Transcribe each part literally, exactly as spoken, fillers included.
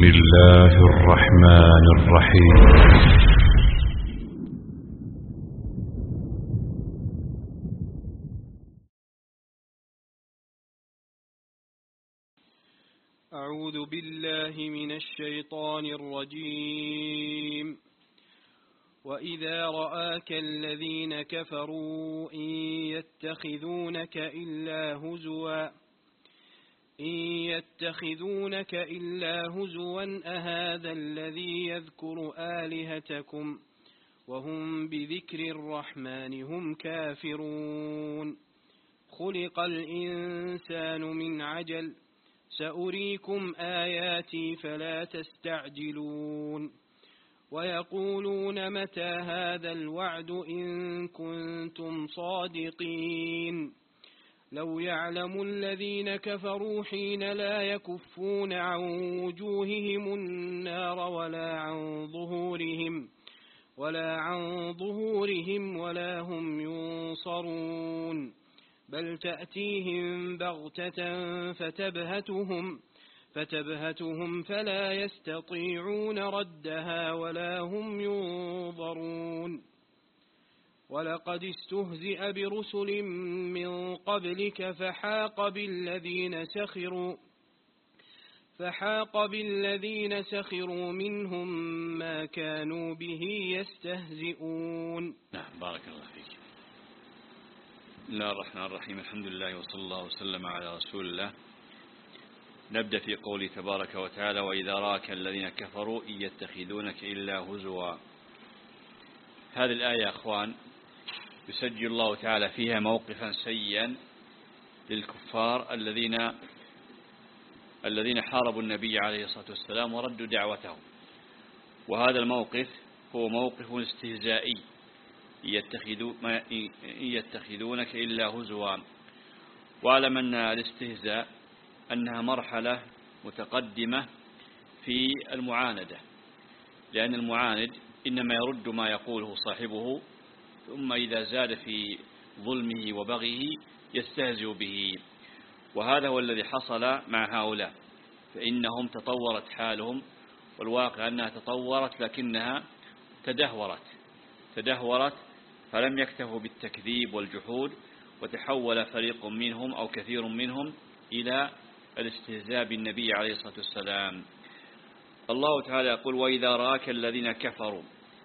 بسم الله الرحمن الرحيم. أعوذ بالله من الشيطان الرجيم. وإذا رآك الذين كفروا إن يتخذونك إلا هزوا إن يتخذونك إلا هزوا أهذا الذي يذكر آلهتكم وهم بذكر الرحمن هم كافرون. خلق الإنسان من عجل سأريكم آياتي فلا تستعجلون. ويقولون متى هذا الوعد إن كنتم صادقين. لو يعلم الذين كفروا حين لا يكفون عن وجوههم النار ولا عن ظهورهم ولا عن ظهورهم ولا هم ينصرون. بل تأتيهم بغتة فتبهتهم فتبهتهم فلا يستطيعون ردها ولا هم ينظرون. ولقد استهزئ برسل من قبلك فحاق بالذين سخروا فحاق بالذين سخروا منهم ما كانوا به يستهزئون. نعم، بارك الله فيك. بسم الله الرحمن الرحيم. الحمد لله وصلى الله وسلم على رسول الله. نبدأ في قوله تبارك وتعالى: وإذا راك الذين كفروا إن يتخذونك إلا هزوا. هذه الآية يا أخوان يسجل الله تعالى فيها موقفا سيئا للكفار الذين الذين حاربوا النبي عليه الصلاة والسلام وردوا دعوته. وهذا الموقف هو موقف استهزائي، إن يتخذونك إلا هزوا. واعلم أن الاستهزاء أنها مرحلة متقدمة في المعاندة، لأن المعاند إنما يرد ما يقوله صاحبه، ثم إذا زاد في ظلمه وبغيه يستهزئ به. وهذا هو الذي حصل مع هؤلاء، فإنهم تطورت حالهم، والواقع أنها تطورت لكنها تدهورت تدهورت فلم يكتفوا بالتكذيب والجحود، وتحول فريق منهم أو كثير منهم إلى الاستهزاء بالنبي عليه الصلاة والسلام. الله تعالى يقول: وإذا رآك الذين كفروا.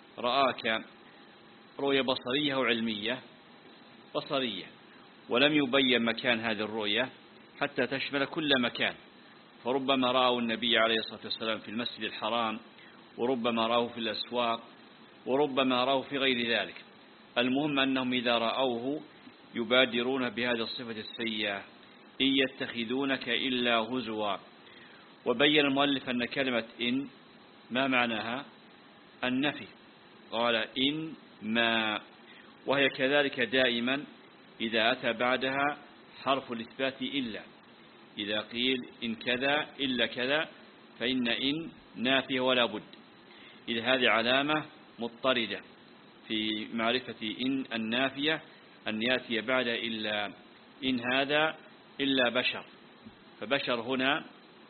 رآك رؤية بصرية وعلمية. بصرية، ولم يبين مكان هذه الرؤية حتى تشمل كل مكان، فربما رأوا النبي عليه الصلاة والسلام في المسجد الحرام، وربما رأوه في الأسواق، وربما رأوه في غير ذلك. المهم أنهم إذا رأوه يبادرون بهذه الصفة السيئة: إن يتخذونك إلا هزوا. وبين المؤلف أن كلمة إن ما معناها؟ النفي. قال إن ما، وهي كذلك دائما إذا أتى بعدها حرف الإثبات إلا. إذا قيل إن كذا إلا كذا فإن إن نافية ولا بد. إذا هذه علامة مضطردة في معرفة إن النافية أن يأتي بعد إلا. إن هذا إلا بشر، فبشر هنا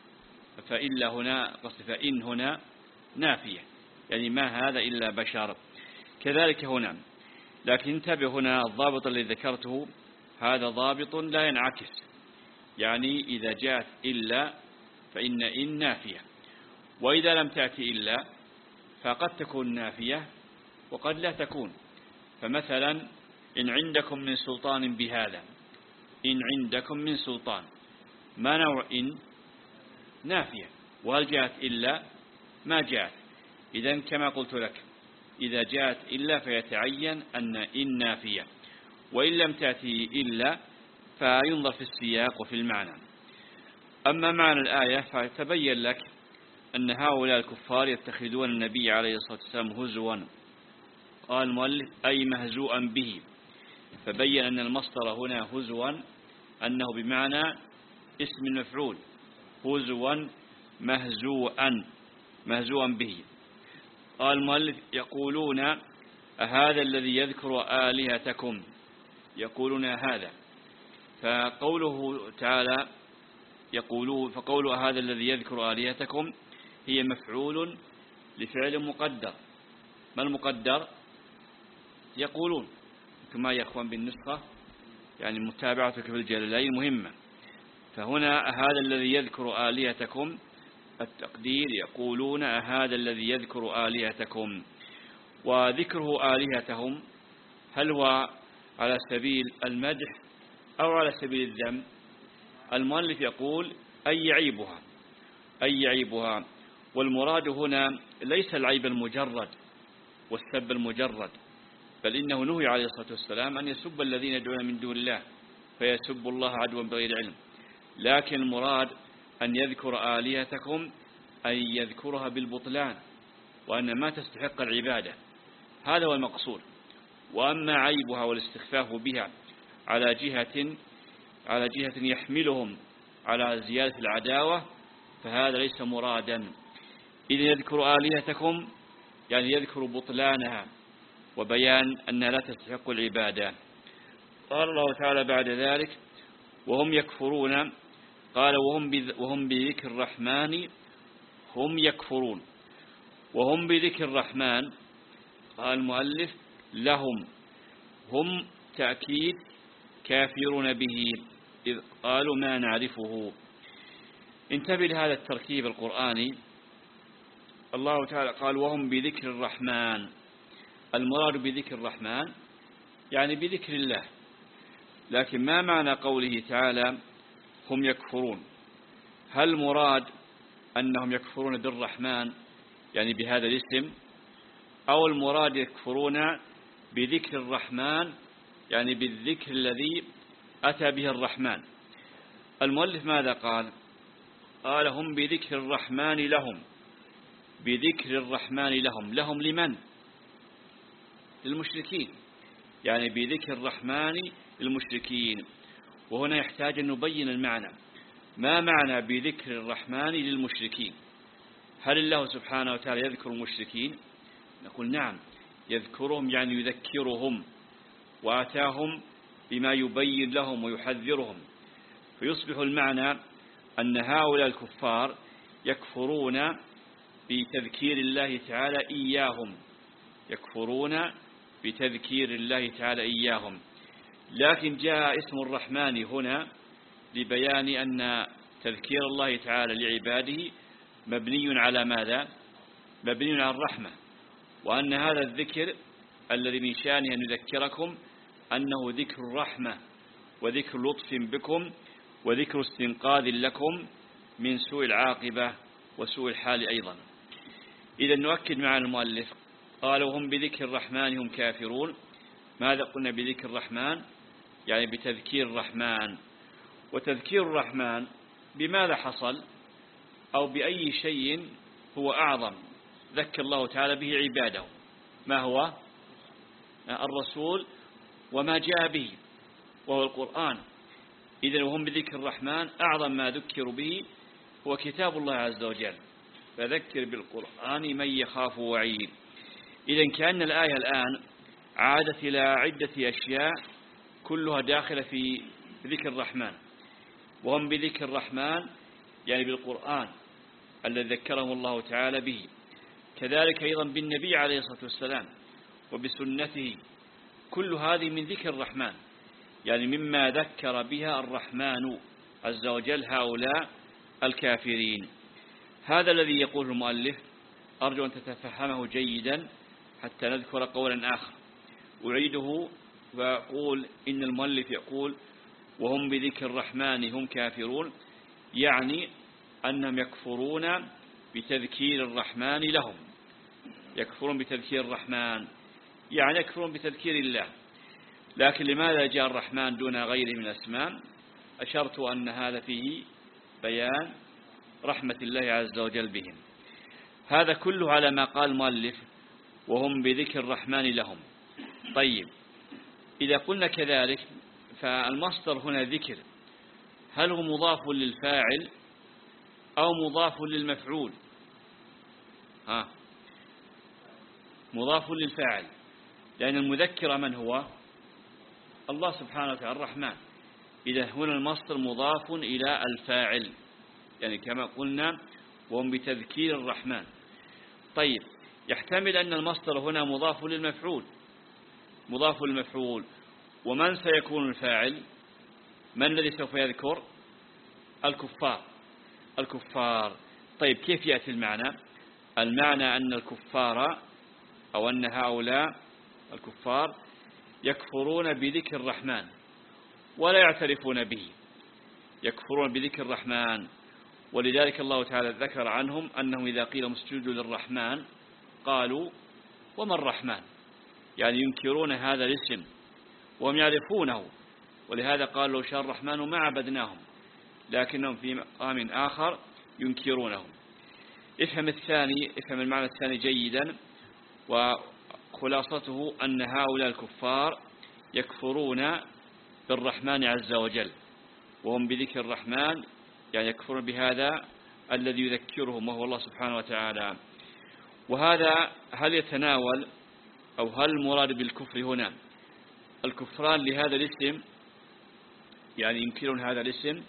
فإلا هنا قصد فإن هنا نافية، يعني ما هذا إلا بشر. كذلك هنا، لكن انتبه هنا الضابط الذي ذكرته هذا ضابط لا ينعكس، يعني إذا جاءت إلا فإن إن نافية، وإذا لم تأتي إلا فقد تكون نافية وقد لا تكون. فمثلا إن عندكم من سلطان بهذا، إن عندكم من سلطان، ما نوع إن؟ نافية. وهل جاءت إلا؟ ما جاءت. إذن كما قلت لك إذا جاءت إلا فيتعين أن إن نافية، وإن لم تأتي إلا فينظر في السياق وفي المعنى. أما معنى الآية فتبين لك أن هؤلاء الكفار يتخذون النبي عليه الصلاة والسلام هزوا. قال المؤلف أي مهزوءا به، فبين أن المصدر هنا هزوا أنه بمعنى اسم المفعول، هزوا مهزوءا مهزوءا به. قال المؤلف يقولون أهذا الذي يذكر آلهتكم، يقولون هذا. فقوله تعالى يقولون فقول هذا الذي يذكر آلهتكم هي مفعول لفعل مقدر. ما المقدر؟ يقولون كما يا أخوان بالنسخة، يعني متابعتك في الجلالين مهمة. فهنا هذا الذي يذكر آلهتكم، التقدير يقولون هذا الذي يذكر آلهتكم. وذكره آلهتهم هل هو على سبيل المدح أو على سبيل الذم؟ المؤلف يقول أي يعيبها، أي يعيبها. والمراد هنا ليس العيب المجرد والسب المجرد، بل إنه نهي عليه الصلاة والسلام أن يسب الذين يدعون من دون الله فيسب الله عدوا بغير علم. لكن المراد أن يذكر آلهتكم أي يذكرها بالبطلان وأن ما تستحق العبادة، هذا هو المقصود. وأما عيبها والاستخفاف بها على جهة على جهة يحملهم على زيادة العداوة فهذا ليس مرادا. إذا يذكر آلهتكم يعني يذكر بطلانها وبيان أنها لا تستحق العبادة. قال الله تعالى بعد ذلك وهم يكفرون، قال وهم وهم بذكر الرحمن هم يكفرون. وهم بذكر الرحمن قال المؤلف لهم، هم تأكيد كافرون به إذ قالوا ما نعرفه. انتبه لهذا التركيب القرآني. الله تعالى قال وهم بذكر الرحمن، المراد بذكر الرحمن يعني بذكر الله. لكن ما معنى قوله تعالى هم يكفرون؟ هل مراد أنهم يكفرون بالرحمن يعني بهذا الاسم، أو المراد يكفرون بذكر الرحمن يعني بالذكر الذي أتى به الرحمن؟ المؤلف ماذا قال؟ قال هم بذكر الرحمن لهم، بذكر الرحمن لهم. لهم لمن؟ للمشركين، يعني بذكر الرحمن للمشركين. وهنا يحتاج أن نبين المعنى. ما معنى بذكر الرحمن للمشركين؟ هل الله سبحانه وتعالى يذكر المشركين؟ نقول نعم، يذكرهم يعني يذكرهم وآتاهم بما يبين لهم ويحذرهم، فيصبح المعنى أن هؤلاء الكفار يكفرون بتذكير الله تعالى إياهم، يكفرون بتذكير الله تعالى إياهم. لكن جاء اسم الرحمن هنا لبيان أن تذكير الله تعالى لعباده مبني على ماذا؟ مبني على الرحمة، وأن هذا الذكر الذي من شأنه أن يذكركم أنه ذكر الرحمة وذكر لطف بكم وذكر استنقاذ لكم من سوء العاقبة وسوء الحال أيضا. إذا نؤكد مع المؤلف قال وهم بذكر الرحمن هم كافرون. ماذا قلنا بذكر الرحمن؟ يعني بتذكير الرحمن. وتذكير الرحمن بماذا حصل أو بأي شيء هو أعظم ذكر الله تعالى به عباده؟ ما هو؟ الرسول وما جاء به وهو القرآن. إذن وهم بذكر الرحمن أعظم ما ذكروا به هو كتاب الله عز وجل، فذكر بالقرآن من يخاف وعيد. إذن كأن الآية الآن عادت إلى عدة أشياء كلها داخلة في ذكر الرحمن. وهم بذكر الرحمن يعني بالقرآن الذي ذكرهم الله تعالى به، كذلك أيضا بالنبي عليه الصلاة والسلام وبسنته. كل هذه من ذكر الرحمن، يعني مما ذكر بها الرحمن عز وجل هؤلاء الكافرين. هذا الذي يقول المؤلف، أرجو أن تتفهمه جيدا حتى نذكر قولا آخر أعيده وأقول إن المؤلف يقول وهم بذكر الرحمن هم كافرون، يعني أنهم يكفرون بتذكير الرحمن لهم، يكفرون بتذكير الرحمن يعني يكفرون بتذكير الله. لكن لماذا جاء الرحمن دون غيره من الأسماء؟ أشرت أن هذا فيه بيان رحمة الله عز وجل بهم. هذا كله على ما قال المؤلف وهم بذكر الرحمن لهم. طيب، إذا قلنا كذلك فالمصدر هنا ذكر، هل هو مضاف للفاعل أو مضاف للمفعول؟ ها، مضاف للفاعل، لأن المذكر من هو؟ الله سبحانه وتعالى الرحمن. إذا هنا المصدر مضاف إلى الفاعل، يعني كما قلنا وهم بتذكير الرحمن. طيب، يحتمل أن المصدر هنا مضاف للمفعول، مضاف للمفعول، ومن سيكون الفاعل؟ من الذي سوف يذكر؟ الكفار، الكفار. طيب، كيف يأتي المعنى؟ المعنى أن الكفار أو أن هؤلاء الكفار يكفرون بذكر الرحمن ولا يعترفون به، يكفرون بذكر الرحمن، ولذلك الله تعالى ذكر عنهم أنهم إذا قيل اسجدوا للرحمن قالوا وما الرحمن، يعني ينكرون هذا الاسم وهم يعرفونه، ولهذا قال لو شاء الرحمن ما عبدناهم، لكنهم في مقام آخر ينكرونه. افهم الثاني، افهم المعنى الثاني جيدا، وخلاصته أن هؤلاء الكفار يكفرون بالرحمن عز وجل، وهم بذكر الرحمن يعني يكفرون بهذا الذي يذكرهم وهو الله سبحانه وتعالى. وهذا هل يتناول أو هل المراد بالكفر هنا الكفران لهذا الاسم، يعني ينكرون هذا الاسم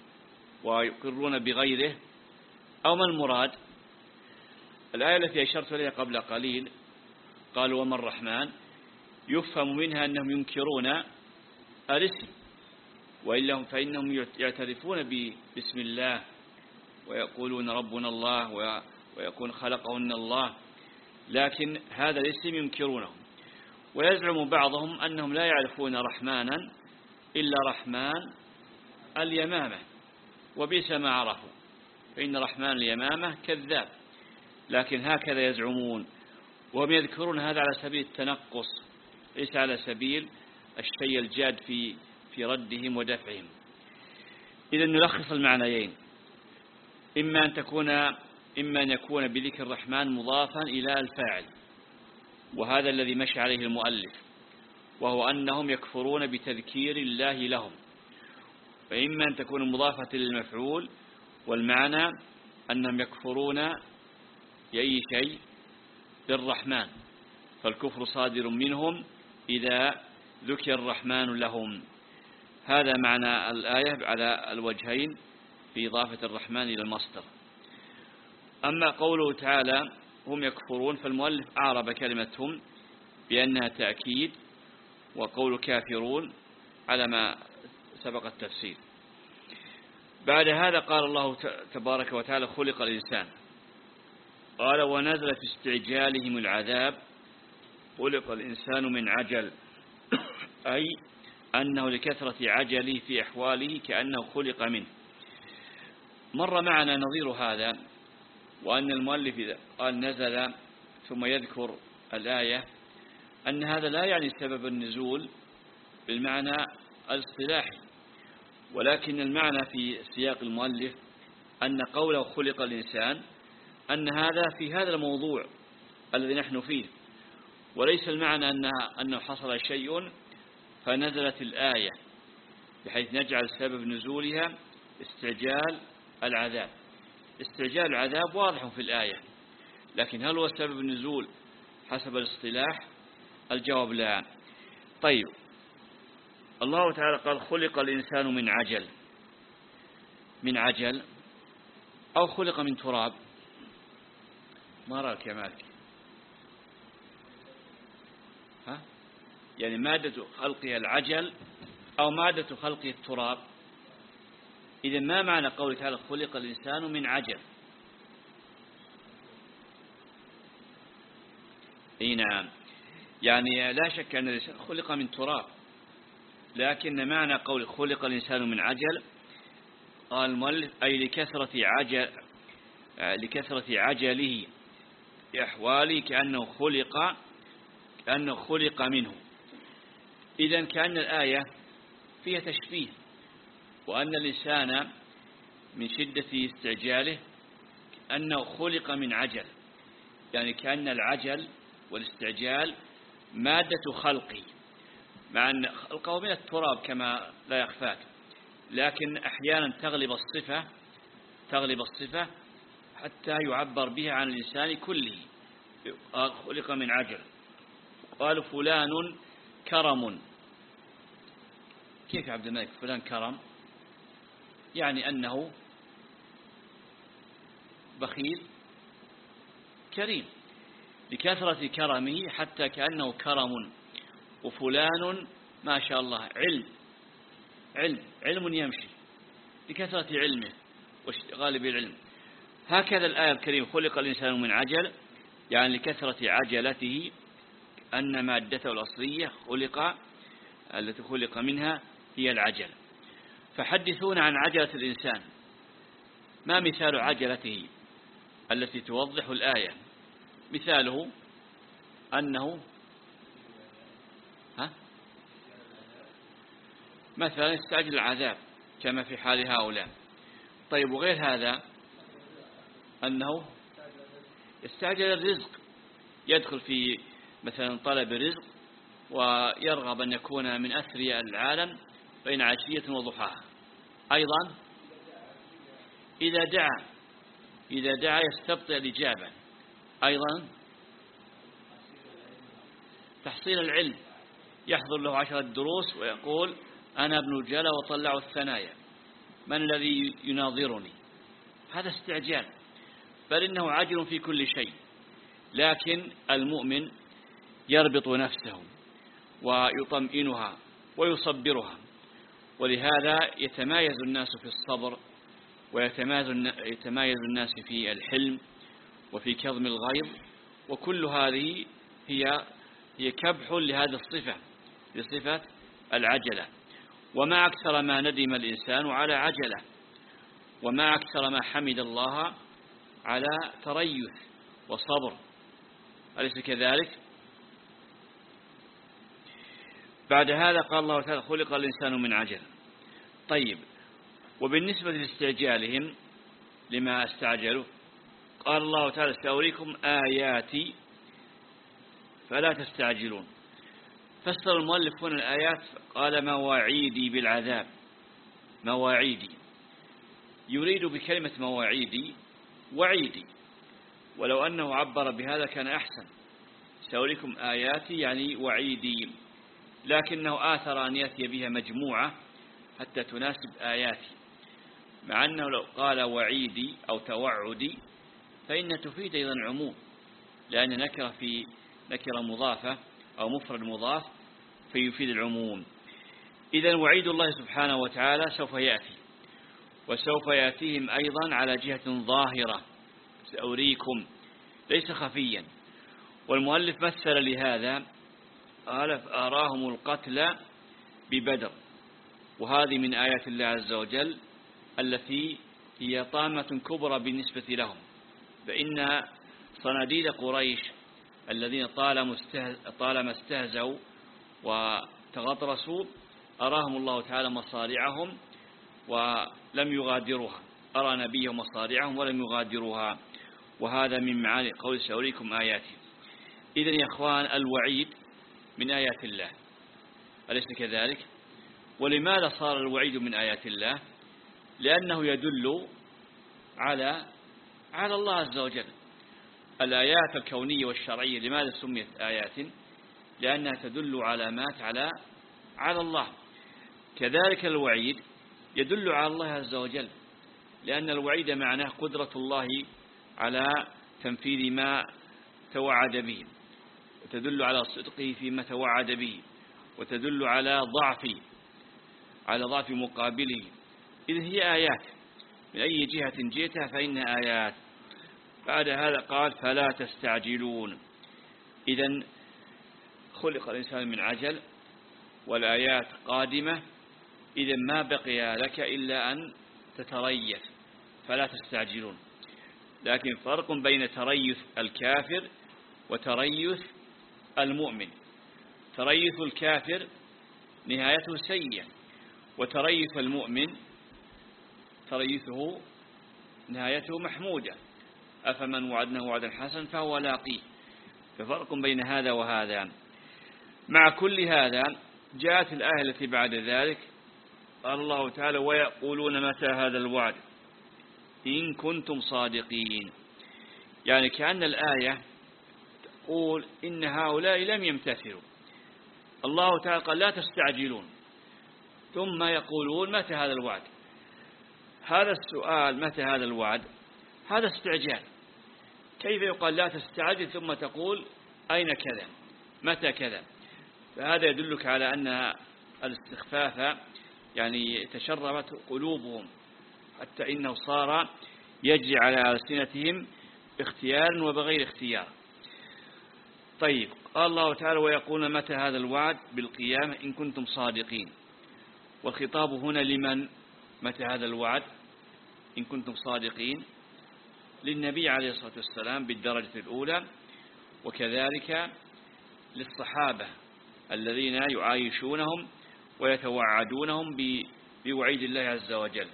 ويقرون بغيره، أو ما المراد؟ الآية التي أشرت إليها قبل قليل قالوا وما الرحمن، يفهم منها أنهم ينكرون الاسم، وإلا فإنهم يعترفون باسم الله ويقولون ربنا الله ويكون خلقهن الله، لكن هذا الاسم ينكرونه. ويزعم بعضهم أنهم لا يعرفون رحمانا إلا رحمن اليمامة، وبئس ما عرفوا، فإن رحمن اليمامة كذاب، لكن هكذا يزعمون، وهم يذكرون هذا على سبيل التنقص، ليس على سبيل الشيء الجاد في في ردهم ودفعهم. إذا نلخص المعنيين، إما أن تكون إما أن يكون بذكر الرحمن مضافا إلى الفاعل، وهذا الذي مشى عليه المؤلف، وهو أنهم يكفرون بتذكير الله لهم، وإما أن تكون مضافة للمفعول، والمعنى أنهم يكفرون بأي شيء بالرحمن، فالكفر صادر منهم إذا ذكر الرحمن لهم. هذا معنى الآية على الوجهين في إضافة الرحمن إلى المصدر. أما قوله تعالى هم يكفرون، فالمؤلف أعرب كلمتهم بأنها تأكيد، وقول كافرون على ما سبق التفسير. بعد هذا قال الله تبارك وتعالى خلق الإنسان، قال ونزل في استعجالهم العذاب خلق الإنسان من عجل، أي أنه لكثرة عجله في أحواله كأنه خلق منه. مر معنا نظير هذا، وأن المؤلف إذا قال نزل ثم يذكر الآية أن هذا لا يعني سبب النزول بالمعنى الاصطلاحي، ولكن المعنى في سياق المؤلف أن قوله خلق الإنسان أن هذا في هذا الموضوع الذي نحن فيه، وليس المعنى أنها أنه حصل شيء فنزلت الآية، بحيث نجعل سبب نزولها استعجال العذاب. استعجال العذاب واضح في الآية، لكن هل هو سبب النزول حسب الاصطلاح؟ الجواب لا. طيب، الله تعالى قال خلق الإنسان من عجل، من عجل أو خلق من تراب؟ ما رأيك يا مالك؟ ها؟ يعني مادة خلقها العجل أو مادة خلقه التراب؟ إذا ما معنى قوله تعالى خلق الإنسان من عجل؟ إيه نعم، يعني لا شك أن الإنسان خلق من تراب، لكن معنى قول خلق الإنسان من عجل قال المؤلف أي لكثرة عجل لكثرة عجله في أحواله كأنه خلق كأنه خلق منه. إذن كأن الآية فيها تشبيه، وأن الإنسان من شدة استعجاله أنه خلق من عجل، يعني كأن العجل والاستعجال مادة خلقه، مع أن خلقه من التراب كما لا يخفاك، لكن أحيانا تغلب الصفة تغلب الصفة حتى يعبر بها عن الإنسان كله. خلق من عجل. قالوا فلان كرم. كيف يا عبد الملك فلان كرم؟ يعني أنه بخيل كريم، لكثرة كرمه حتى كأنه كرم، وفلان ما شاء الله علم علم علم يمشي لكثرة علمه واشتغال بالعلم. هكذا الآية الكريمة خلق الإنسان من عجل، يعني لكثرة عجلته، أن مادته الأصلية خلق التي خلق منها هي العجل. فحدثونا عن عجلة الإنسان، ما مثال عجلته التي توضح الآية؟ مثاله أنه ها مثلا يستعجل العذاب كما في حال هؤلاء. طيب وغير هذا أنه يستعجل الرزق، يدخل في مثلا طلب الرزق ويرغب أن يكون من أثرياء العالم بين عشية وضحاها. أيضا إذا دعا إذا دعا يستبطئ الإجابة. أيضا تحصيل العلم، يحضر له عشرة دروس ويقول أنا ابن الجلا وطلع الثنايا، من الذي يناظرني؟ هذا استعجال، بل إنه عاجل في كل شيء. لكن المؤمن يربط نفسه ويطمئنها ويصبرها، ولهذا يتمايز الناس في الصبر، ويتمايز الناس في الحلم وفي كظم الغيظ، وكل هذه هي هي كبح لهذه الصفة، لصفة العجلة. وما أكثر ما ندم الإنسان على عجلة، وما أكثر ما حمد الله على تريث وصبر، أليس كذلك؟ بعد هذا قال الله تعالى خلق الإنسان من عجل. طيب، وبالنسبة لاستعجالهم لما استعجلوا قال الله تعالى سأريكم آياتي فلا تستعجلون. فسر المؤلف هنا الآيات قال مواعيدي بالعذاب، مواعيدي، يريد بكلمة مواعيدي وعيدي، ولو أنه عبر بهذا كان أحسن، سأريكم آياتي يعني وعيدي، لكنه آثر أن يأتي بها مجموعة حتى تناسب آياتي، مع أنه لو قال وعيدي أو توعدي فإن تفيد أيضا عموم، لأن نكرة في نكرة مضافة أو مفرد مضاف فيفيد العموم. إذن وعيد الله سبحانه وتعالى سوف يأتي، وسوف يأتيهم أيضا على جهة ظاهرة، سأريكم، ليس خفيا. والمؤلف مثل لهذا قال أراهم القتل ببدر، وهذه من آيات الله عز وجل التي هي طامة كبرى بالنسبة لهم، فإن صناديد قريش الذين طالما استهزوا وتغطرسوا أراهم الله تعالى مصارعهم ولم يغادروها، أرى نبيهم مصارعهم ولم يغادروها، وهذا من معاني قول سأريكم آياتي. إذن يا أخوان الوعيد من آيات الله، أليس كذلك؟ ولماذا صار الوعيد من آيات الله؟ لأنه يدل على على الله عز وجل. الآيات الكونية والشرعية لماذا سميت آيات؟ لأنها تدل علامات على على الله. كذلك الوعيد يدل على الله عز وجل، لأن الوعيد معناه قدرة الله على تنفيذ ما توعد به، وتدل على صدقه فيما توعد به، وتدل على ضعف على ضعف مقابله. إذن هي آيات، من أي جهة جئتها فإنها آيات. بعد هذا قال فلا تستعجلون. إذن خلق الإنسان من عجل والآيات قادمة، إذن ما بقي لك إلا أن تتريث، فلا تستعجلون. لكن فرق بين تريث الكافر وتريث المؤمن. تريث الكافر نهايته سيئة، وتريث المؤمن تريثه نهايته محمودة. أفمن وعدناه وعدا حسنا فهو لاقيه. ففرق بين هذا وهذا. مع كل هذا جاءت الآية التي بعد ذلك قال الله تعالى ويقولون متى هذا الوعد إن كنتم صادقين. يعني كأن الآية تقول إن هؤلاء لم يمتثلوا. الله تعالى قال لا تستعجلون، ثم يقولون متى هذا الوعد. هذا السؤال متى هذا الوعد هذا استعجال. كيف يقال لا تستعجل ثم تقول أين كذا متى كذا؟ فهذا يدلك على أن الاستخفاف يعني تشربت قلوبهم حتى إنه صار يجري على ألسنتهم باختيار وبغير اختيار. طيب قال الله تعالى ويقولون متى هذا الوعد بالقيامة إن كنتم صادقين. والخطاب هنا لمن؟ متى هذا الوعد إن كنتم صادقين؟ للنبي عليه الصلاة والسلام بالدرجة الأولى، وكذلك للصحابة الذين يعايشونهم ويتوعدونهم بوعيد الله عز وجل.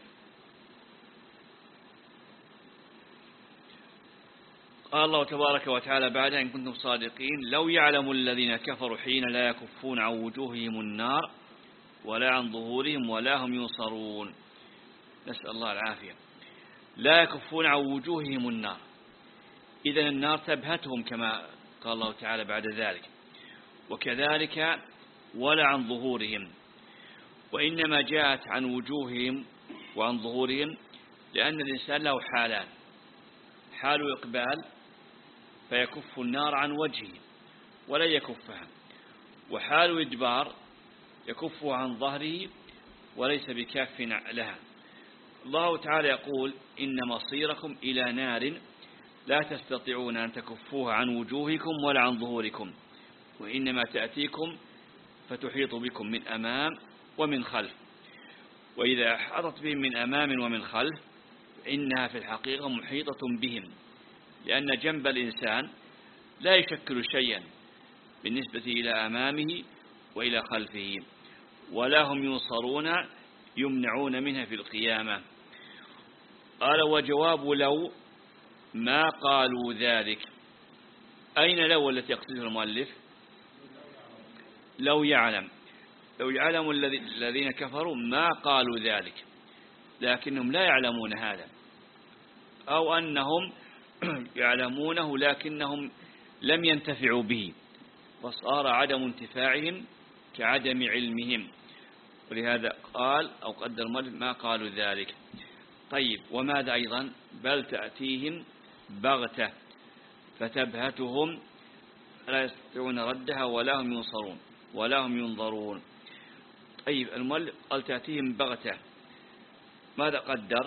قال الله تبارك وتعالى بعد إن كنتم صادقين لو يعلم الذين كفروا حين لا يكفون عن وجوههم النار ولا عن ظهورهم ولا هم ينصرون. نسأل الله العافية. لا يكفون عن وجوههم النار، إذن النار تبهتهم كما قال الله تعالى بعد ذلك، وكذلك ولا عن ظهورهم. وإنما جاءت عن وجوههم وعن ظهورهم لأن الإنسان له حالان: حال إقبال فيكف النار عن وجهه ولا يكفها، وحال إدبار يكفها عن ظهره وليس بكاف لها. الله تعالى يقول إن مصيركم إلى نار لا تستطيعون أن تكفوها عن وجوهكم ولا عن ظهوركم، وإنما تأتيكم فتحيط بكم من أمام ومن خلف. وإذا أحاطت بهم من أمام ومن خلف إنها في الحقيقة محيطة بهم، لأن جنب الإنسان لا يشكل شيئا بالنسبة إلى أمامه وإلى خلفه، ولا هم ينصرون يمنعون منها في القيامة. قال وجواب لو ما قالوا ذلك. أين لو التي يقصدها المؤلف؟ لو يعلم لو يعلم الذين كفروا ما قالوا ذلك، لكنهم لا يعلمون هذا، أو أنهم يعلمونه لكنهم لم ينتفعوا به، وصار عدم انتفاعهم كعدم علمهم، ولهذا قال أو قدر ما قالوا ذلك. طيب وماذا أيضا؟ بل تأتيهم بغتة فتبهتهم لا يستطيعون ردها ولا هم ينصرون ولا هم ينظرون. طيب المؤلف قال تأتيهم بغتة، ماذا قدر؟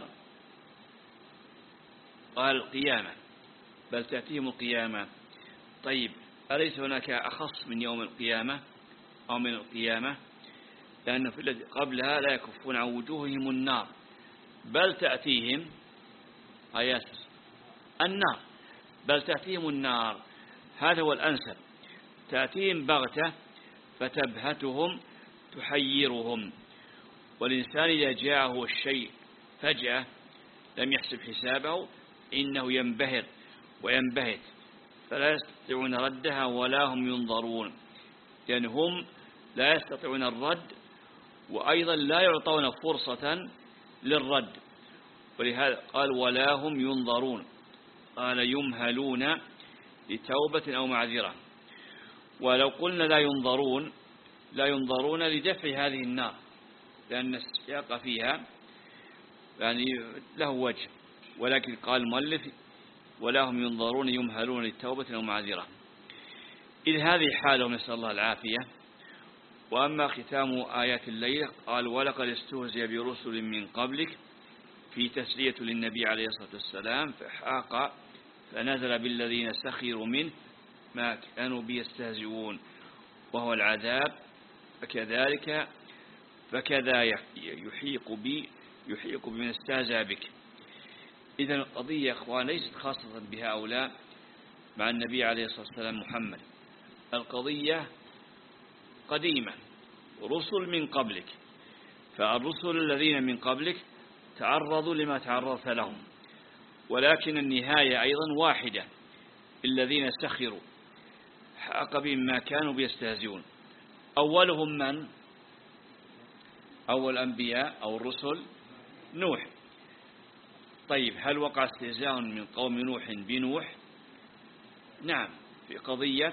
قال القيامة، بل تأتيهم القيامة. طيب أليس هناك أخص من يوم القيامة أو من القيامة؟ لأن في الذي قبلها لا يكفون عن وجوههم النار، بل تأتيهم آيات النار، بل تأتيهم النار، هذا هو الأنسب. تأتيهم بغتة فتبهتهم تحيرهم. والإنسان إذا جاءه الشيء فجأة لم يحسب حسابه إنه ينبهر وينبهت، فلا يستطيعون ردها ولا هم ينظرون، لأن يعني هم لا يستطيعون الرد وأيضا لا يعطون فرصة للرد، ولهذا قال ولا هم ينظرون. قال يمهلون لتوبة أو معذرة. ولو قلنا لا ينظرون لا ينظرون لدفع هذه النار، لأن السياق فيها يعني له وجه، ولكن قال المؤلف ولا هم ينظرون يمهلون للتوبة أو معذرة. إذ هذه حالهم نسأل الله العافية. وأما ختام آيات الليلة قال ولقد استهزئ برسل من قبلك في تسلية للنبي عليه الصلاة والسلام فحاق فنزل بالذين سخروا منه ما كانوا به يستهزئون وهو العذاب فكذلك فكذا يحيق بي يحيق بمن استهزأ بك. إذن القضية يا أخوان ليست خاصة بهؤلاء مع النبي عليه الصلاة والسلام محمد، القضية قديمة، رسل من قبلك، فالرسل الذين من قبلك تعرضوا لما تعرضت لهم، ولكن النهاية أيضا واحدة، الذين سخروا حاق بهم ما كانوا بيستهزئون. أولهم من؟ أول الأنبياء أو الرسل نوح. طيب هل وقع استهزاء من قوم نوح بنوح؟ نعم، في قضية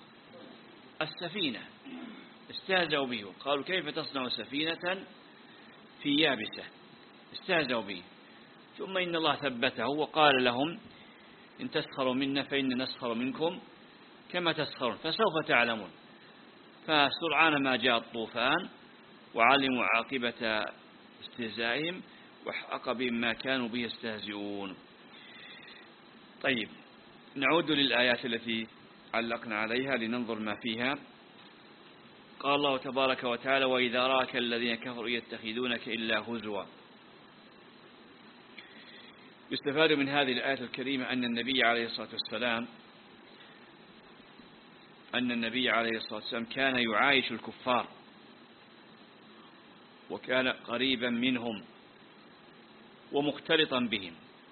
السفينة استهزأوا به، قالوا كيف تصنع سفينة في يابسة، استهزأوا به. ثم إن الله ثبته وقال لهم إن تسخروا منا فإن نسخر منكم كما تسخرون فسوف تعلمون. فسرعان ما جاء الطوفان وعلموا عاقبة استهزائهم وحق بهم ما كانوا به يستهزئون. طيب، نعود للآيات التي علقنا عليها لننظر ما فيها. قال الله تبارك وتعالى: وإذا رأك الذين كفروا يتخذونك إلا هزوا. يستفاد من هذه الآية الكريمة أن النبي عليه الصلاة والسلام أن النبي عليه الصلاة والسلام كان يعايش الكفار وكان قريبا منهم ومختلطا بهم،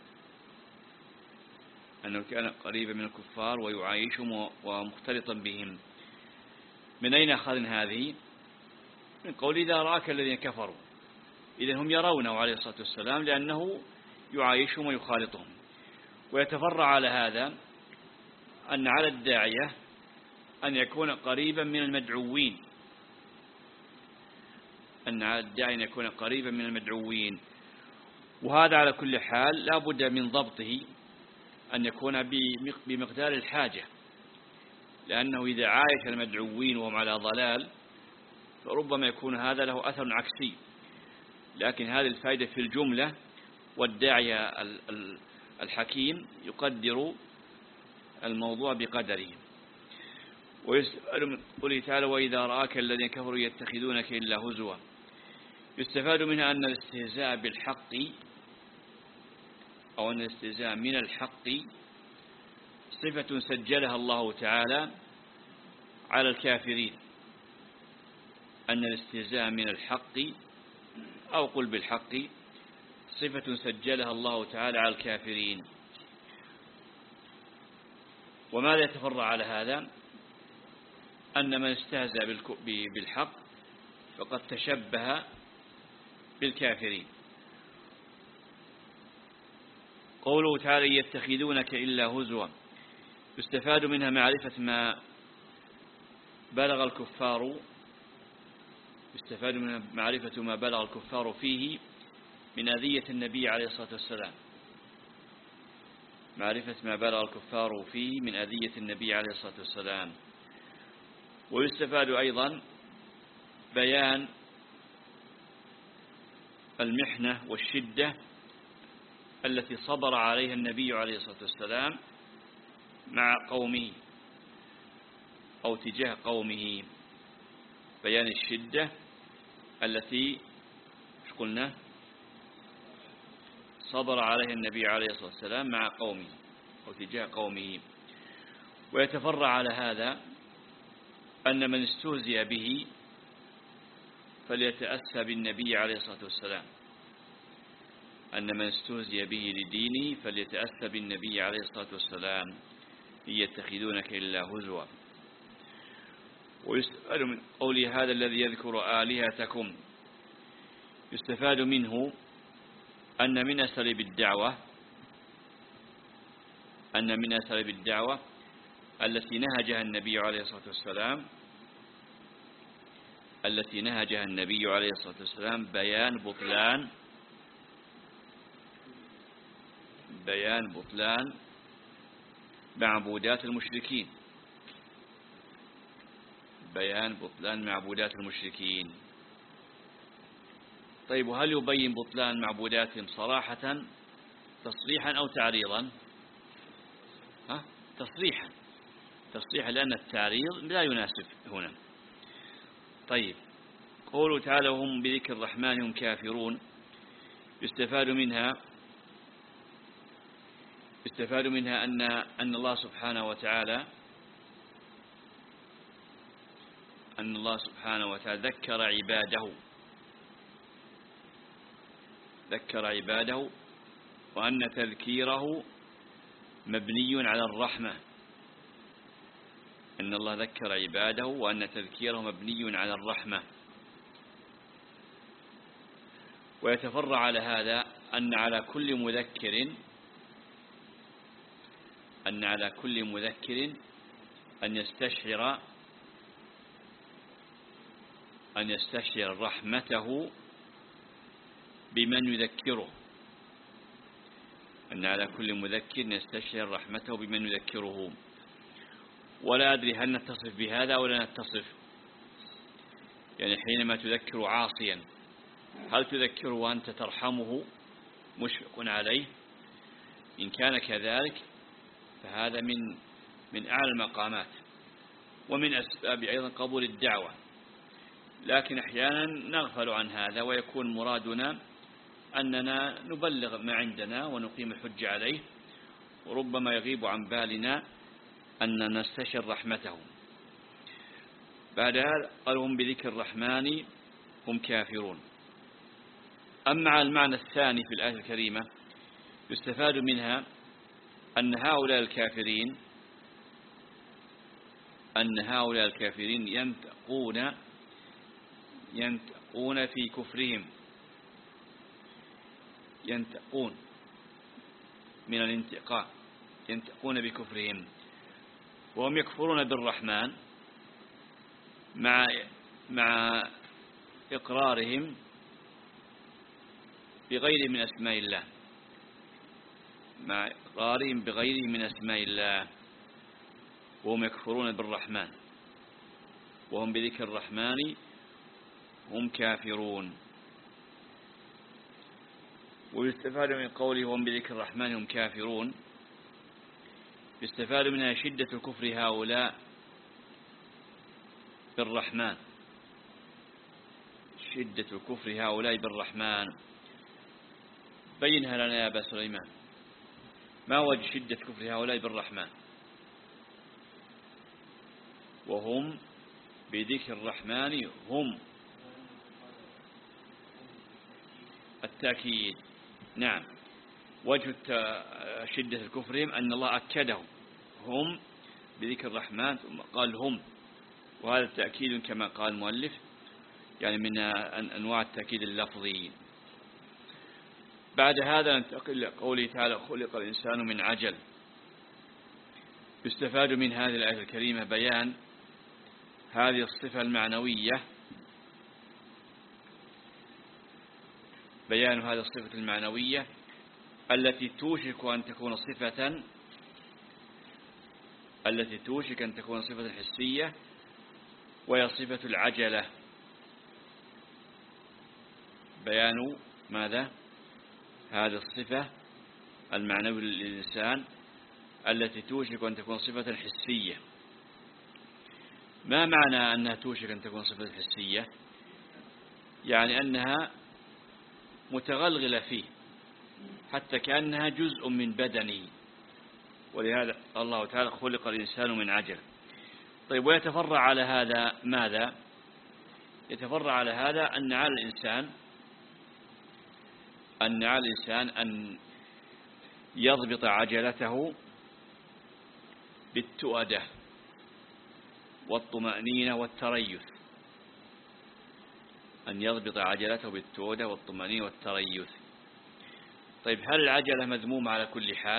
أنه كان قريبا من الكفار ويعايشهم ومختلطا بهم. من أين أخذنا هذه؟ من قول إذا رأك الذين كفروا، إذا هم يرونه عليه الصلاة والسلام لأنه يعايشهم ويخالطهم. ويتفرع على هذا أن على الداعية أن يكون قريبا من المدعوين أن على الداعية أن يكون قريبا من المدعوين وهذا على كل حال لا بد من ضبطه، أن يكون بمقدار الحاجة، لأنه إذا عايش المدعوين وهم على ضلال فربما يكون هذا له أثر عكسي. لكن هذه الفائدة في الجملة، والداعية الحكيم يقدر الموضوع بقدره. ويسأل من قوله تعالى: وإذا رآك الذين كفروا يتخذونك إلا هزوا. يستفاد منها أن الاستهزاء بالحق أو أن الاستهزاء من الحق صفة سجلها الله تعالى على الكافرين. أن الاستهزاء من الحق أو قل بالحق صفة سجلها الله تعالى على الكافرين. وماذا يتفرع على هذا؟ أن من استهزأ بالحق فقد تشبه بالكافرين. قوله تعالى: يتخذونك إلا هزوا. يستفاد منها معرفة ما بلغ الكفار يستفاد منها معرفة ما بلغ الكفار فيه من أذية النبي عليه الصلاة والسلام معرفة ما بلغ الكفار فيه من أذية النبي عليه الصلاة والسلام. ويستفاد أيضا بيان المحنة والشدة التي صبر عليها النبي عليه الصلاة والسلام مع قومه أو تجاه قومه. بيان الشدة التي قلنا صبر عليها النبي عليه الصلاة والسلام مع قومه أو تجاه قومه. ويتفرع على هذا أن من استهزئ به فليتأسى بالنبي عليه الصلاة والسلام أن من استهزئ به لدينه فليتأسى بالنبي عليه الصلاة والسلام إن يتخذونك إلا هزوا. ويستفاد من قوله: هذا الذي يذكر آلهتكم. يستفاد منه أن من أساليب الدعوة أن من أساليب الدعوة التي نهجها النبي عليه الصلاة والسلام التي نهجها النبي عليه الصلاة والسلام بيان بطلان بيان بطلان معبودات المشركين بيان بطلان معبودات المشركين. طيب، وهل يبين بطلان معبوداتهم صراحة تصريحا أو تعريضا؟ ها؟ تصريحا تصريحا لأن التعريض لا يناسب هنا. طيب، قوله تعالى: وهم بذكر الرحمن هم كافرون. يستفاد منها يستفاد منها أن أن الله سبحانه وتعالى أن الله سبحانه وتعالى ذكر عباده ذكر عباده وأن تذكيره مبني على الرحمة أن الله ذكر عباده وأن تذكيره مبني على الرحمة. ويتفرع على هذا أن على كل مذكر أن على كل مذكر أن يستشعر أن يستشعر رحمته بمن يذكره أن على كل مذكر يستشعر رحمته بمن يذكره. ولا أدري هل نتصف بهذا ولا نتصف، يعني حينما تذكر عاصيا هل تذكره وأنت ترحمه مشفق عليه؟ إن كان كذلك فهذا من من أعلى المقامات ومن أسباب أيضا قبول الدعوة. لكن أحيانا نغفل عن هذا ويكون مرادنا أننا نبلغ ما عندنا ونقيم الحج عليه، وربما يغيب عن بالنا أن نستشعر رحمته. بعد هذا قال هم بذكر الرحمن هم كافرون. أما على المعنى الثاني في الآية الكريمة يستفاد منها أن هؤلاء الكافرين أن هؤلاء الكافرين ينتقون ينتقون في كفرهم، ينتقون من الانتقاء، ينتقون بكفرهم، وهم يكفرون بالرحمن مع مع إقرارهم بغير من أسماء الله، مع إقرارهم بغير من أسماء الله، وهم يكفرون بالرحمن وهم بذكر الرحمن هم كافرون. ويستفاد من قوله هم بذكر الرحمن هم كافرون، يستفاد منها شدة الكفر هؤلاء بالرحمن، شدة الكفر هؤلاء بالرحمن. بينها لنا يا أبا سليمان، ما وجه شدة كفر هؤلاء بالرحمن وهم بذكر الرحمن هم؟ التأكيد، نعم. وجه شدة الكفرهم أن الله أكده هم بذكر الرحمن ثم قال هم، وهذا تأكيد كما قال المؤلف يعني من أنواع التأكيد اللفظي. بعد هذا ننتقل لقوله تعالى خلق الإنسان من عجل. يستفاد من هذه الآية الكريمة بيان هذه الصفة المعنوية، بيان هذه الصفة المعنوية التي توشك أن تكون صفة التي توشك أن تكون صفة حسية، وهي صفة العجلة. بيان ماذا؟ هذه الصفة المعنوية للإنسان التي توشك أن تكون صفة حسية. ما معنى أنها توشك أن تكون صفة حسية؟ يعني أنها متغلغلة فيه حتى كأنها جزء من بدنه، ولهذا الله تعالى خلق الإنسان من عجل. طيب، ويتفرع على هذا ماذا؟ يتفرع على هذا أن على الإنسان أن على الإنسان أن يضبط عجلته بالتؤدة والطمأنينة والتريث، أن يضبط عجلته بالتؤدة والطمأنينة والتريث. طيب، هل العجلة مذمومة على كل حال؟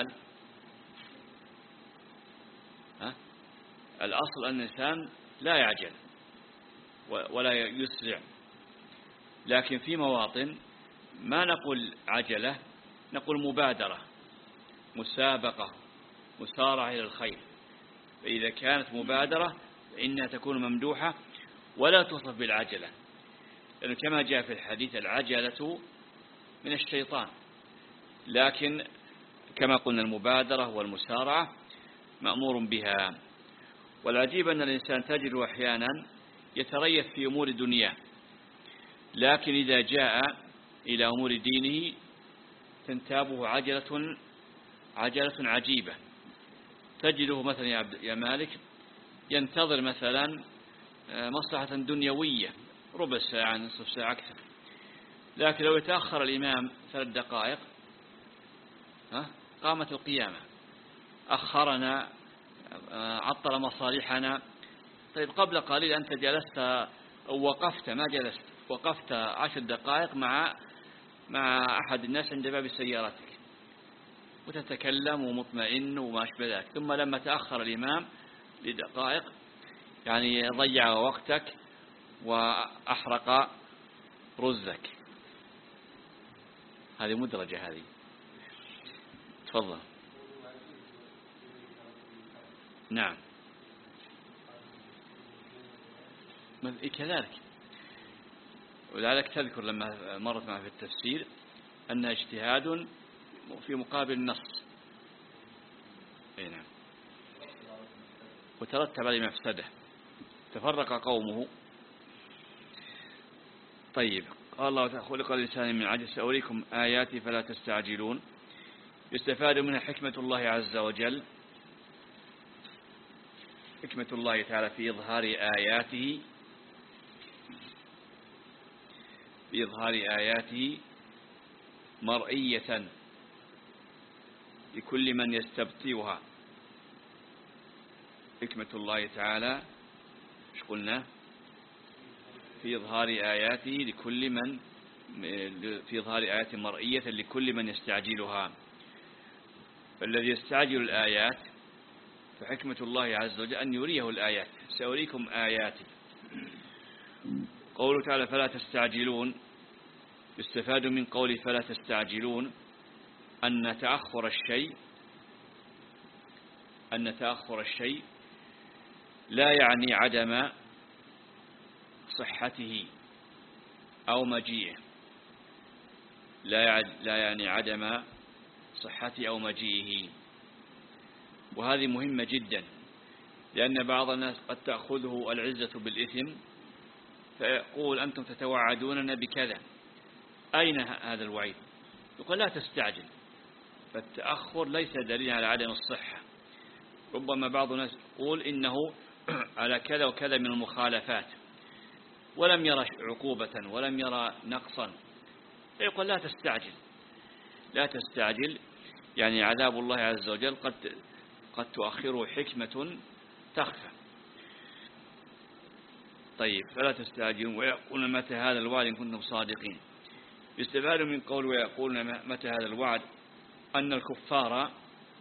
ها؟ الأصل أن الإنسان لا يعجل ولا يسرع، لكن في مواطن ما نقول عجلة، نقول مبادرة، مسابقة، مسارعة إلى الخير. فإذا كانت مبادرة فإنها تكون ممدوحة ولا توصف بالعجلة، لأنه كما جاء في الحديث العجلة من الشيطان، لكن كما قلنا المبادرة والمسارعة مأمور بها. والعجيب أن الإنسان تجد أحيانا يتريث في أمور دنياه، لكن إذا جاء إلى أمور دينه تنتابه عجلة عجلة عجيبة. تجده مثلا يا, يا مالك ينتظر مثلا مصلحة دنيوية ربع ساعة نصف ساعة أكثر، لكن لو يتأخر الإمام ثلاث دقائق ها قامت القيامة، أخرنا، عطل مصالحنا. طيب، قبل قليل أنت جلست وقفت، ما جلست، وقفت عشر دقائق مع مع أحد الناس عند باب سيارتك وتتكلم ومطمئن وما أشبه ذلك، ثم لما تأخر الإمام لدقائق يعني ضيع وقتك وأحرق رزك. هذه مدرجة هذه. تفضل. نعم كذلك، ولذلك تذكر لما مرت معنا في التفسير أنها اجتهاد في مقابل النص. أي نعم. وترتب عليه مفسده، تفرق قومه. طيب، قال الله تعالى: خلق الإنسان من عجز، سأريكم آياتي فلا تستعجلون. يستفاد منها حكمة الله عز وجل، حكمة الله تعالى في إظهار آياته في إظهار آياته مرئية لكل من يستبطئها. حكمة الله تعالى ايش قلنا؟ في إظهار آياته لكل من في إظهار آيات مرئية لكل من يستعجلها. فالذي يستعجل الآيات فحكمة الله عز وجل أن يريه الآيات. سأريكم آياتي. قوله تعالى: فلا تستعجلون. يستفاد من قول فلا تستعجلون أن تأخر الشيء أن تأخر الشيء لا يعني عدم صحته أو مجيئه، لا لا يعني عدم صحته أو مجيئه. وهذه مهمة جدا، لأن بعض الناس قد تأخذه العزة بالإثم فيقول: أنتم تتوعدوننا بكذا، أين هذا الوعيد؟ يقول: لا تستعجل. فالتأخر ليس دليل على عدم الصحة. ربما بعض الناس يقول إنه على كذا وكذا من المخالفات ولم يرى عقوبة ولم يرى نقصا، فيقول: لا تستعجل. لا تستعجل يعني عذاب الله عز وجل قد قد تؤخره حكمة تخفى. طيب، فلا تستعجلون ويقولون متى هذا الوعد إن كنتم صادقين. يستفاد من قول ويقولون متى هذا الوعد أن الكفار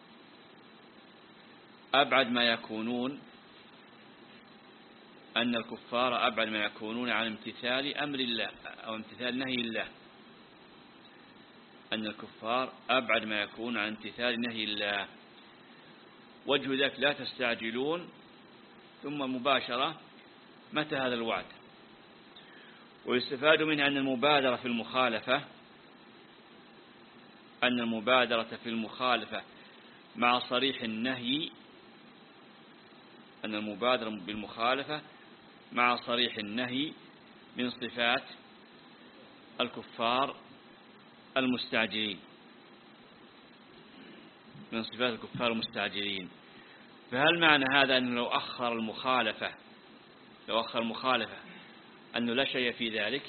أبعد ما يكونون أن الكفار أبعد ما يكونون عن امتثال أمر الله أو امتثال نهي الله. أن الكفار أبعد ما يكون عن امتثال نهي الله. وجه ذلك لا تستعجلون ثم مباشرة متى هذا الوعد. ويستفاد منها أن المبادرة في المخالفة أن المبادرة في المخالفة مع صريح النهي أن المبادرة بالمخالفة مع صريح النهي من صفات الكفار المستعجلين من صفات الكفار المستعجلين. فهل معنى هذا أنه لو أخر المخالفة لو أخر المخالفة أنه لا شيء في ذلك؟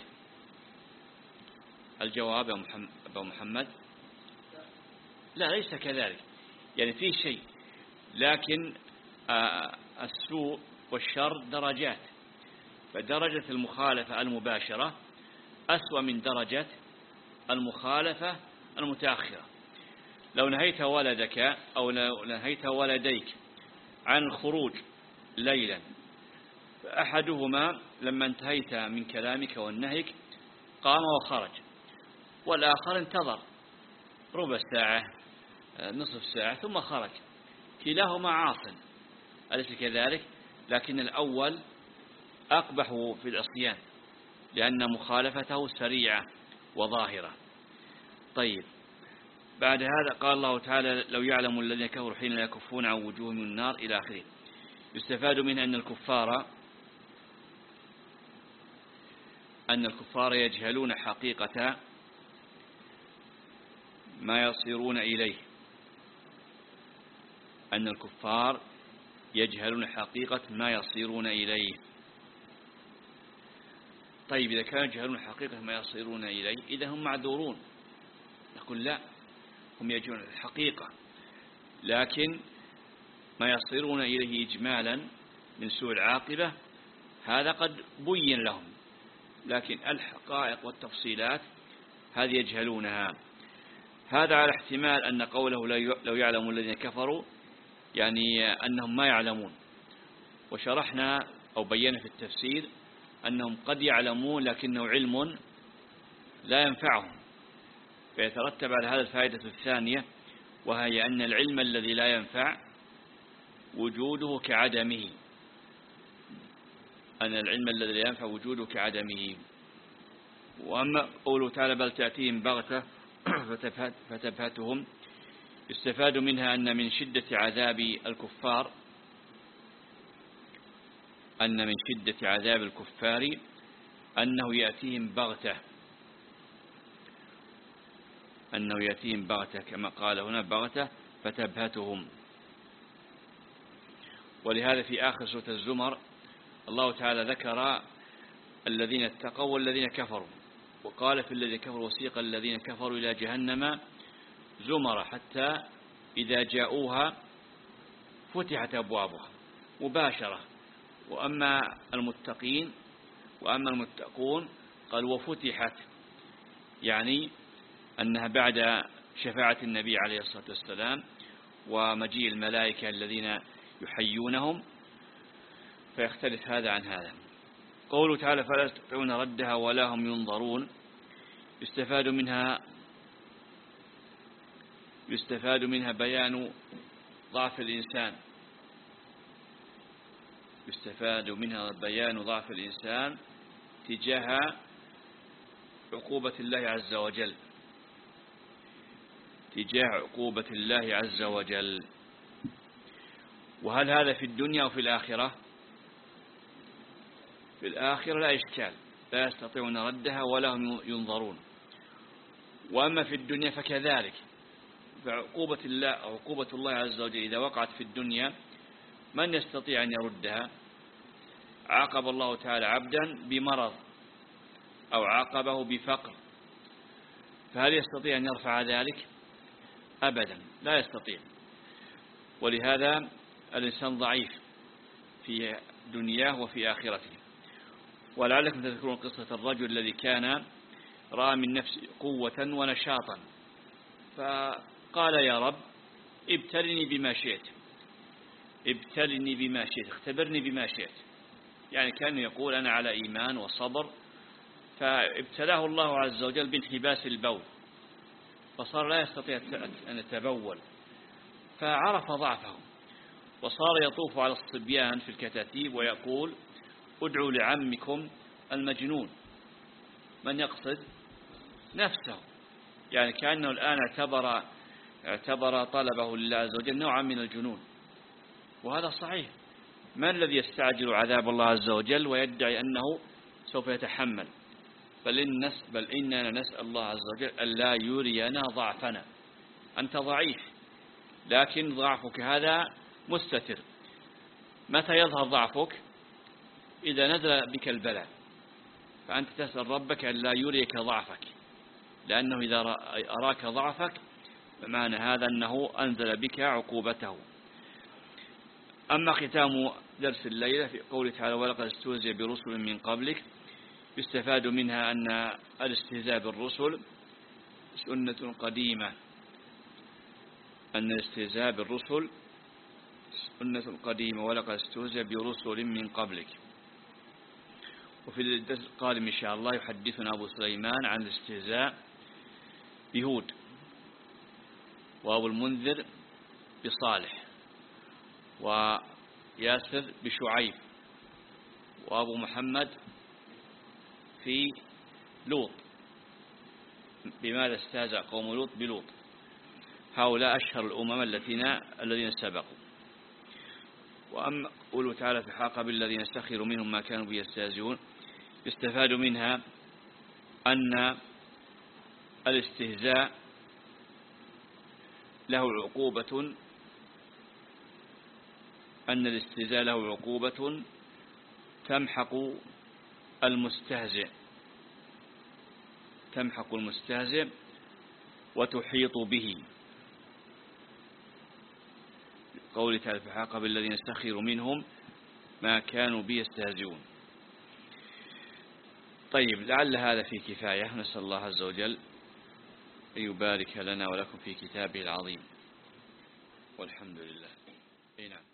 الجواب يا أبو محمد: لا، ليس كذلك. يعني في شيء، لكن السوء والشر درجات، فدرجة المخالفة المباشرة أسوأ من درجة المخالفة المتأخرة. لو نهيت ولدك أو لو نهيت ولديك عن الخروج ليلا، فأحدهما لما انتهيت من كلامك والنهيك قام وخرج، والآخر انتظر ربع ساعة نصف ساعة ثم خرج، كلاهما عاصٍ، أليس كذلك؟ لكن الأول أقبح في العصيان لأن مخالفته سريعة وظاهرة. طيب، بعد هذا قال الله تعالى: لو يعلم الذين كفروا حين لا يكفون عن وجوههم النار إلى آخره. يستفاد من أن الكفار أن الكفار يجهلون حقيقة ما يصيرون إليه أن الكفار يجهلون حقيقة ما يصيرون إليه. طيب، إذا كانوا يجهلون حقيقة ما يصيرون إليه إذا هم معذورون. نقول لا، هم يجهلون الحقيقة، لكن ما يصيرون إليه إجمالا من سوء العاقبة هذا قد بين لهم، لكن الحقائق والتفصيلات هذه يجهلونها. هذا على احتمال أن قوله لو يعلم الذين كفروا يعني أنهم ما يعلمون. وشرحنا أو بينا في التفسير أنهم قد يعلمون لكنه علم لا ينفعهم، فيترتب على هذا الفائدة الثانية، وهي أن العلم الذي لا ينفع وجوده كعدمه، أن العلم الذي لا ينفع وجوده كعدمه. وأما قوله تعالى بل تأتيهم بغتة فتبهتهم، يستفاد منها أن من شدة عذاب الكفار أن من شدة عذاب الكفار أنه يأتيهم بغتة أنه يأتيهم بغتة كما قال هنا بغتة فتبهتهم. ولهذا في آخر سورة الزمر الله تعالى ذكر الذين اتقوا والذين كفروا، وقال في الذين كفروا وسيق الذين كفروا إلى جهنم زمر حتى إذا جاءوها فتحت أبوابها مباشرة. وأما المتقين وأما المتقون قال وفتحت، يعني أنها بعد شفاعة النبي عليه الصلاة والسلام ومجيء الملائكة الذين يحيونهم، فيختلف هذا عن هذا. قوله تعالى فلا يستطيعون ردها ولا هم ينظرون، يستفاد منها يستفاد منها بيان ضعف الإنسان يستفاد منها بيان ضعف الإنسان تجاه عقوبة الله عز وجل تجاه عقوبة الله عز وجل. وهل هذا في الدنيا أو في الآخرة؟ في الآخرة لا إشكال، لا يستطيعون ردها ولا هم ينظرون. وأما في الدنيا فكذلك، فعقوبة الله عقوبة الله عز وجل إذا وقعت في الدنيا من يستطيع أن يردها؟ عاقب الله تعالى عبدا بمرض أو عاقبه بفقر، فهل يستطيع أن يرفع ذلك؟ أبدا لا يستطيع. ولهذا الإنسان ضعيف في دنياه وفي آخرته. ولعلكم تذكرون قصة الرجل الذي كان رأى من نفسه قوة ونشاطا فقال يا رب ابتلني بما شئت ابتلني بما شئت اختبرني بما شئت، يعني كان يقول أنا على إيمان وصبر، فابتلاه الله عز وجل بانحباس البول فصار لا يستطيع أن يتبول، فعرف ضعفه وصار يطوف على الصبيان في الكتاتيب ويقول ادعوا لعمكم المجنون. من يقصد؟ نفسه، يعني كأنه الآن اعتبر اعتبر طلبه لله عز وجل نوعا من الجنون، وهذا صحيح. من الذي يستعجل عذاب الله عز وجل ويدعي أنه سوف يتحمل؟ بل, النس بل إننا نسأل الله عز وجل ألا يرينا ضعفنا. أنت ضعيف لكن ضعفك هذا مستتر. متى يظهر ضعفك؟ إذا نزل بك البلاء، فأنت تسأل ربك ألا يريك ضعفك، لأنه إذا أراك ضعفك فمعنى هذا أنه أنزل بك عقوبته. أما ختام درس الليلة في قوله تعالى ولقد استهزئ برسل من قبلك، يستفاد منها أن الاستهزاء بالرسل سنة قديمة أن الاستهزاء بالرسل سنة قديمة ولقد استهزئ برسل من قبلك. وفي الدرس القادم إن شاء الله يحدثنا أبو سليمان عن الاستهزاء بهود، وأبو المنذر بصالح، وياسر بشعيب، وأبو محمد في لوط، بماذا استهزأ قوم لوط بلوط. هؤلاء أشهر الأمم التين الذين سبقوا. وأما قوله تعالى فحاق بالذين سخروا منهم ما كانوا به يستهزئون، يستفاد منها أن الاستهزاء له عقوبة أن الاستهزاء له عقوبة تمحق المستهزئ تمحق المستهزئ وتحيط به. قوله تعالى فحاق بالذين سخروا منهم ما كانوا به يستهزئون. طيب، لعل هذا في كفاية. نسأل الله عز وجل أن يبارك لنا ولكم في كتابه العظيم، والحمد لله. نعم.